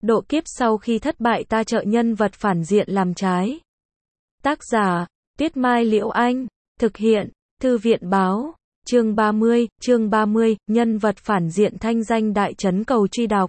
Độ kiếp sau khi thất bại ta trợ nhân vật phản diện làm trái. Tác giả, Tuyết Mai Liễu Anh. Thực hiện, Thư viện Báo. Chương 30, nhân vật phản diện thanh danh đại chấn cầu truy đọc.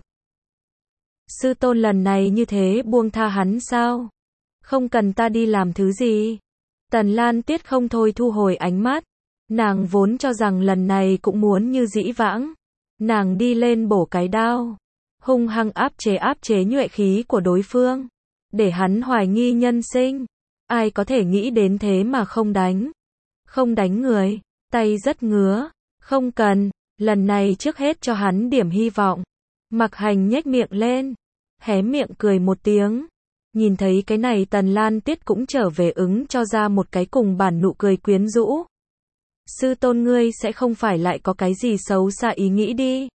Sư tôn lần này như thế buông tha hắn sao? Không cần ta đi làm thứ gì? Tần Lan Tuyết không thôi thu hồi ánh mắt. Nàng vốn cho rằng lần này cũng muốn như dĩ vãng. Nàng đi lên bổ cái đao. Hung hăng áp chế nhuệ khí của đối phương. Để hắn hoài nghi nhân sinh. Ai có thể nghĩ đến thế mà không đánh. Không đánh người. Tay rất ngứa. Không cần. Lần này trước hết cho hắn điểm hy vọng. Mặc Hành nhếch miệng lên. Hé miệng cười một tiếng. Nhìn thấy cái này Tần Lan Tuyết cũng trở về ứng cho ra một cái cùng bản nụ cười quyến rũ. Sư tôn ngươi sẽ không phải lại có cái gì xấu xa ý nghĩ đi.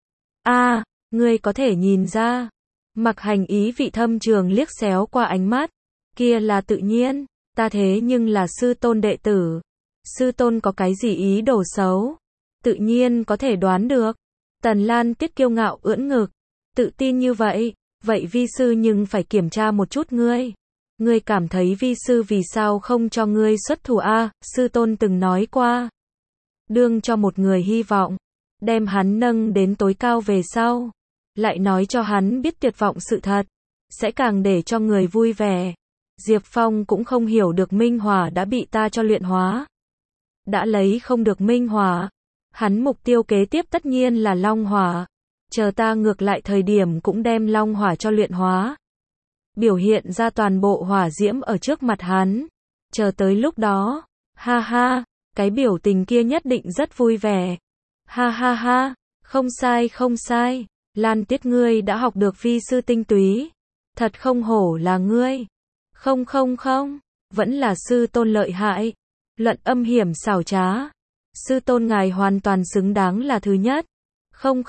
Ngươi có thể nhìn ra. Mặc Hành ý vị thâm trường liếc xéo qua ánh mắt. Kia là tự nhiên, ta thế nhưng là sư tôn đệ tử. Sư tôn có cái gì ý đồ xấu? Tự nhiên có thể đoán được. Tần Lan Tuyết kiêu ngạo ưỡn ngực. Tự tin như vậy, vậy vi sư nhưng phải kiểm tra một chút ngươi. Ngươi cảm thấy vi sư vì sao không cho ngươi xuất thủ sư tôn từng nói qua. Đương cho một người hy vọng, đem hắn nâng đến tối cao về sau. Lại nói cho hắn biết tuyệt vọng sự thật, sẽ càng để cho người vui vẻ. Diệp Phong cũng không hiểu được minh hỏa đã bị ta cho luyện hóa. Đã lấy không được minh hỏa, hắn mục tiêu kế tiếp tất nhiên là long hỏa. Chờ ta ngược lại thời điểm cũng đem long hỏa cho luyện hóa. Biểu hiện ra toàn bộ hỏa diễm ở trước mặt hắn. Chờ tới lúc đó, ha ha, cái biểu tình kia nhất định rất vui vẻ. Ha ha ha, không sai. Lan Tuyết ngươi đã học được vi sư tinh túy. Thật không hổ là ngươi. Không, vẫn là sư tôn lợi hại. Luận âm hiểm xảo trá. Sư tôn ngài hoàn toàn xứng đáng là thứ nhất. Không.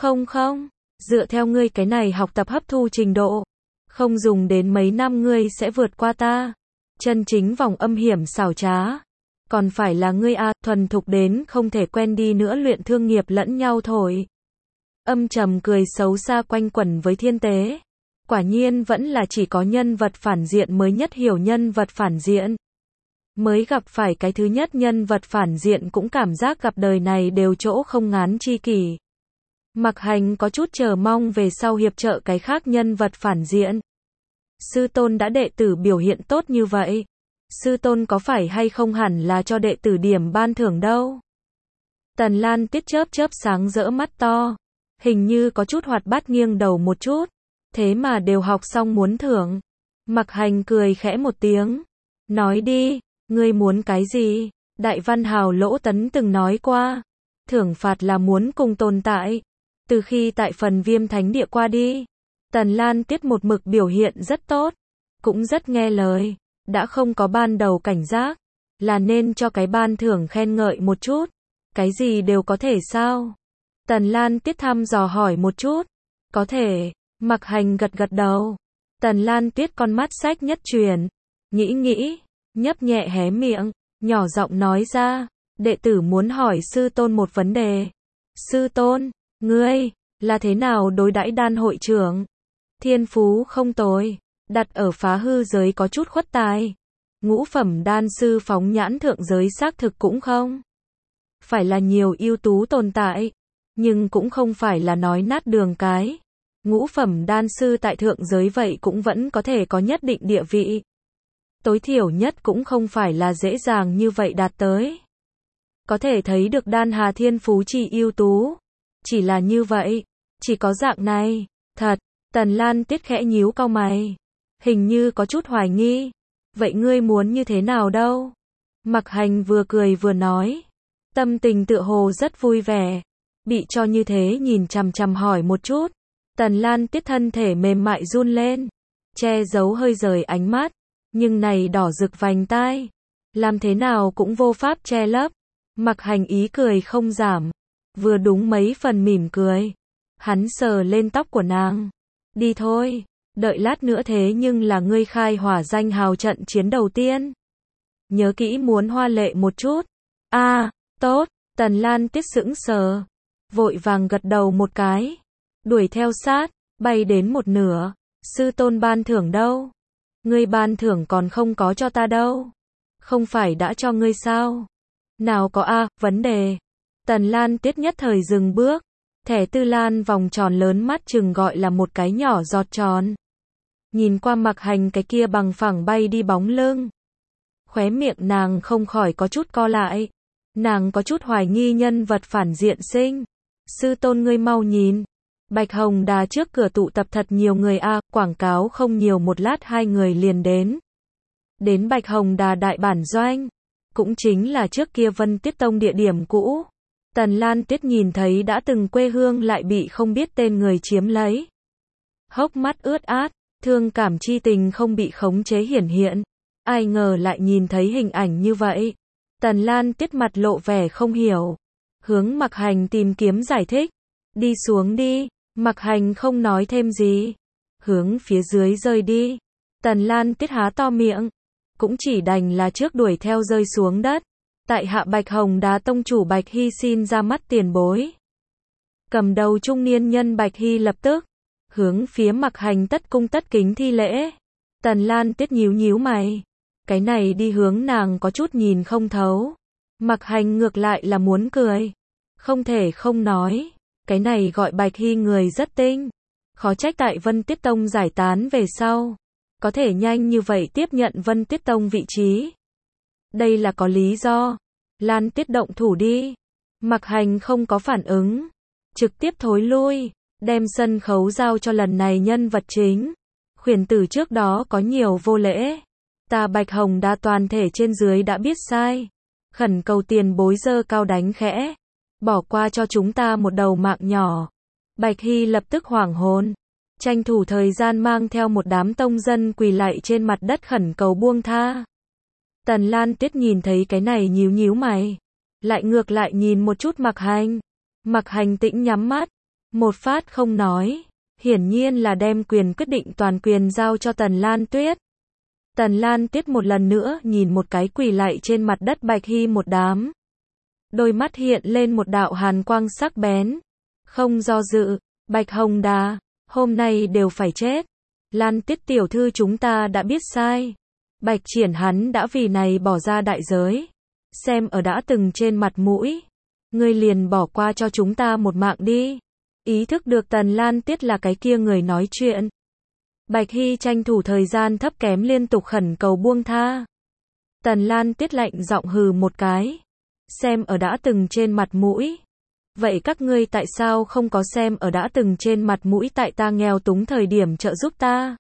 Dựa theo ngươi cái này học tập hấp thu trình độ. Không dùng đến mấy năm ngươi sẽ vượt qua ta. Chân chính vòng âm hiểm xảo trá. Còn phải là ngươi thuần thục đến không thể quen đi nữa luyện thương nghiệp lẫn nhau thổi. Âm trầm cười xấu xa quanh quẩn với thiên tế. Quả nhiên vẫn là chỉ có nhân vật phản diện mới nhất hiểu nhân vật phản diện. Mới gặp phải cái thứ nhất nhân vật phản diện cũng cảm giác gặp đời này đều chỗ không ngán chi kỷ. Mặc Hành có chút chờ mong về sau hiệp trợ cái khác nhân vật phản diện. Sư tôn đã đệ tử biểu hiện tốt như vậy. Sư tôn có phải hay không hẳn là cho đệ tử điểm ban thưởng đâu. Tần Lan Tuyết chớp sáng rỡ mắt to. Hình như có chút hoạt bát nghiêng đầu một chút. Thế mà đều học xong muốn thưởng. Mặc Hành cười khẽ một tiếng. Nói đi, ngươi muốn cái gì? Đại văn hào Lỗ Tấn từng nói qua. Thưởng phạt là muốn cùng tồn tại. Từ khi tại phần Viêm Thánh Địa qua đi. Tần Lan Tuyết một mực biểu hiện rất tốt. Cũng rất nghe lời. Đã không có ban đầu cảnh giác. Là nên cho cái ban thưởng khen ngợi một chút. Cái gì đều có thể sao? Tần Lan Tuyết thăm dò hỏi một chút. Có thể. Mặc Hành gật đầu. Tần Lan Tuyết con mắt sách nhất chuyển. Nghĩ. Nhấp nhẹ hé miệng. Nhỏ giọng nói ra. Đệ tử muốn hỏi sư tôn một vấn đề. Sư tôn, ngươi, là thế nào đối đãi đan hội trưởng? Thiên phú không tồi. Đặt ở phá hư giới có chút khuất tài. Ngũ phẩm đan sư phóng nhãn thượng giới xác thực cũng không. Phải là nhiều ưu tú tồn tại. Nhưng cũng không phải là nói nát đường cái. Ngũ phẩm đan sư tại thượng giới vậy cũng vẫn có thể có nhất định địa vị. Tối thiểu nhất cũng không phải là dễ dàng như vậy đạt tới. Có thể thấy được đan hà thiên phú chi ưu tú. Chỉ là như vậy. Chỉ có dạng này. Thật. Tần Lan Tuyết khẽ nhíu cau mày. Hình như có chút hoài nghi. Vậy ngươi muốn như thế nào đâu? Mặc Hành vừa cười vừa nói. Tâm tình tựa hồ rất vui vẻ. Bị cho như thế nhìn chằm hỏi một chút. Tần Lan Tuyết thân thể mềm mại run lên. Che giấu hơi rời ánh mắt. Nhưng này đỏ rực vành tai. Làm thế nào cũng vô pháp che lấp. Mặc Hành ý cười không giảm. Vừa đúng mấy phần mỉm cười. Hắn sờ lên tóc của nàng. Đi thôi. Đợi lát nữa thế nhưng là ngươi khai hỏa danh hào trận chiến đầu tiên. Nhớ kỹ muốn hoa lệ một chút. Tốt. Tần Lan Tuyết sững sờ. Vội vàng gật đầu một cái. Đuổi theo sát. Bay đến một nửa. Sư tôn ban thưởng đâu? Ngươi ban thưởng còn không có cho ta đâu. Không phải đã cho ngươi sao? Nào có a, vấn đề. Tần Lan Tiết nhất thời dừng bước. Thẻ Tư Lan vòng tròn lớn mắt chừng gọi là một cái nhỏ giọt tròn. Nhìn qua Mặc Hành cái kia bằng phẳng bay đi bóng lưng. Khóe miệng nàng không khỏi có chút co lại. Nàng có chút hoài nghi nhân vật phản diện sinh. Sư tôn ngươi mau nhìn. Bạch Hồng Đà trước cửa tụ tập thật nhiều người a, quảng cáo không nhiều một lát hai người liền đến. Đến Bạch Hồng Đà đại bản doanh. Cũng chính là trước kia Vân Tiết Tông địa điểm cũ. Tần Lan Tiết nhìn thấy đã từng quê hương lại bị không biết tên người chiếm lấy. Hốc mắt ướt át, thương cảm chi tình không bị khống chế hiển hiện. Ai ngờ lại nhìn thấy hình ảnh như vậy. Tần Lan Tiết mặt lộ vẻ không hiểu. Hướng Mặc Hành tìm kiếm giải thích. Đi xuống đi. Mặc Hành không nói thêm gì. Hướng phía dưới rơi đi. Tần Lan Tiết há to miệng. Cũng chỉ đành là trước đuổi theo rơi xuống đất. Tại hạ Bạch Hồng Đà tông chủ Bạch Hy xin ra mắt tiền bối. Cầm đầu trung niên nhân Bạch Hy lập tức hướng phía Mặc Hành tất cung tất kính thi lễ. Tần Lan Tiết nhíu nhíu mày. Cái này đi hướng nàng có chút nhìn không thấu. Mặc Hành ngược lại là muốn cười. Không thể không nói. Cái này gọi Bạch Hy người rất tinh. Khó trách tại Vân Tiết Tông giải tán về sau. Có thể nhanh như vậy tiếp nhận Vân Tiết Tông vị trí. Đây là có lý do. Lan Tiết động thủ đi. Mặc Hành không có phản ứng. Trực tiếp thối lui. Đem sân khấu giao cho lần này nhân vật chính. Khuyển tử trước đó có nhiều vô lễ. Ta Bạch Hồng Đà toàn thể trên dưới đã biết sai. Khẩn cầu tiền bối giơ cao đánh khẽ. Bỏ qua cho chúng ta một đầu mạng nhỏ. Bạch Hy lập tức hoảng hồn. Tranh thủ thời gian mang theo một đám tông dân quỳ lạy trên mặt đất khẩn cầu buông tha. Tần Lan Tiết nhìn thấy cái này nhíu nhíu mày. Lại ngược lại nhìn một chút Mặc Hành. Mặc Hành tĩnh nhắm mắt. Một phát không nói. Hiển nhiên là đem quyền quyết định toàn quyền giao cho Tần Lan Tuyết. Tần Lan Tiết một lần nữa nhìn một cái quỳ lạy trên mặt đất Bạch Hy một đám. Đôi mắt hiện lên một đạo hàn quang sắc bén. Không do dự. Bạch Hồng Đà. Hôm nay đều phải chết. Lan Tiết tiểu thư chúng ta đã biết sai. Bạch Triển hắn đã vì này bỏ ra đại giới. Xem ở đã từng trên mặt mũi. Ngươi liền bỏ qua cho chúng ta một mạng đi. Ý thức được Tần Lan Tiết là cái kia người nói chuyện. Bạch Hy tranh thủ thời gian thấp kém liên tục khẩn cầu buông tha. Tần Lan Tiết lạnh giọng hừ một cái. Xem ở đã từng trên mặt mũi. Vậy các ngươi tại sao không có xem ở đã từng trên mặt mũi tại ta nghèo túng thời điểm trợ giúp ta?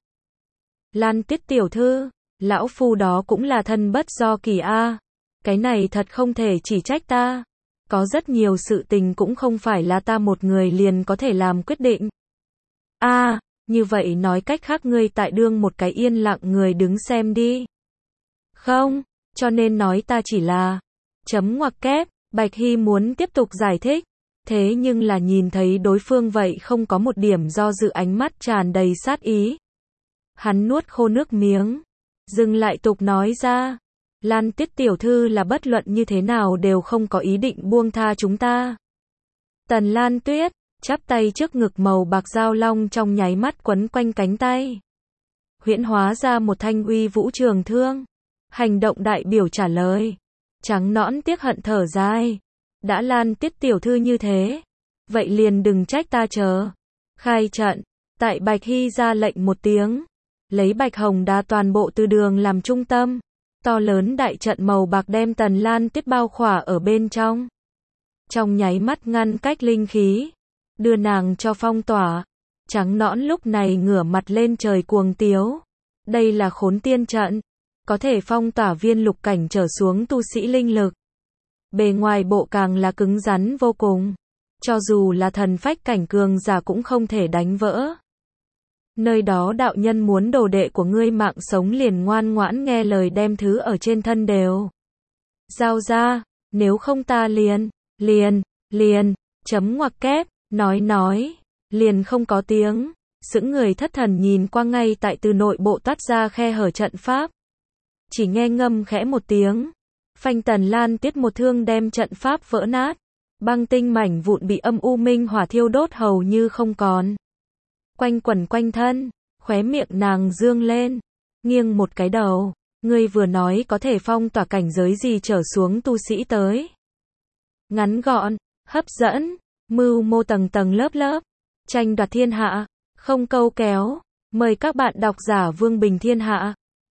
Lan Tiết tiểu thư, lão phu đó cũng là thân bất do kỳ a. Cái này thật không thể chỉ trách ta. Có rất nhiều sự tình cũng không phải là ta một người liền có thể làm quyết định. A, như vậy nói cách khác ngươi tại đương một cái yên lặng người đứng xem đi. Không, cho nên nói ta chỉ là chấm ngoặc kép. Bạch Hy muốn tiếp tục giải thích. Thế nhưng là nhìn thấy đối phương vậy không có một điểm do dự, ánh mắt tràn đầy sát ý. Hắn nuốt khô nước miếng. Dừng lại tục nói ra. Lan Tiết tiểu thư là bất luận như thế nào đều không có ý định buông tha chúng ta. Tần Lan Tuyết, chắp tay trước ngực màu bạc dao long trong nháy mắt quấn quanh cánh tay. Huyễn hóa ra một thanh uy vũ trường thương. Hành động đại biểu trả lời. Trắng nõn tiếc hận thở dài. Đã Lan Tiết tiểu thư như thế. Vậy liền đừng trách ta chờ. Khai trận. Tại Bạch Hy ra lệnh một tiếng. Lấy Bạch Hồng Đà toàn bộ từ đường làm trung tâm. To lớn đại trận màu bạc đem Tần Lan Tiết bao khỏa ở bên trong. Trong nháy mắt ngăn cách linh khí. Đưa nàng cho phong tỏa. Trắng nõn lúc này ngửa mặt lên trời cuồng tiếu. Đây là khốn tiên trận. Có thể phong tỏa viên lục cảnh trở xuống tu sĩ linh lực. Bề ngoài bộ càng là cứng rắn vô cùng. Cho dù là thần phách cảnh cường giả cũng không thể đánh vỡ. Nơi đó đạo nhân muốn đồ đệ của ngươi mạng sống liền ngoan ngoãn nghe lời đem thứ ở trên thân đều giao ra, nếu không ta liền, chấm ngoặc kép, nói, liền không có tiếng, sững người thất thần nhìn qua ngay tại từ nội bộ toát ra khe hở trận pháp. Chỉ nghe ngâm khẽ một tiếng, phanh Tần Lan Tiết một thương đem trận pháp vỡ nát, băng tinh mảnh vụn bị âm u minh hỏa thiêu đốt hầu như không còn. Quanh quẩn quanh thân, Khóe miệng nàng dương lên, nghiêng một cái đầu. Ngươi vừa nói có thể phong tỏa cảnh giới gì trở xuống tu sĩ tới. Ngắn gọn, hấp dẫn, mưu mô tầng tầng lớp lớp, tranh đoạt thiên hạ, không câu kéo. Mời các bạn độc giả Vương Bình Thiên Hạ.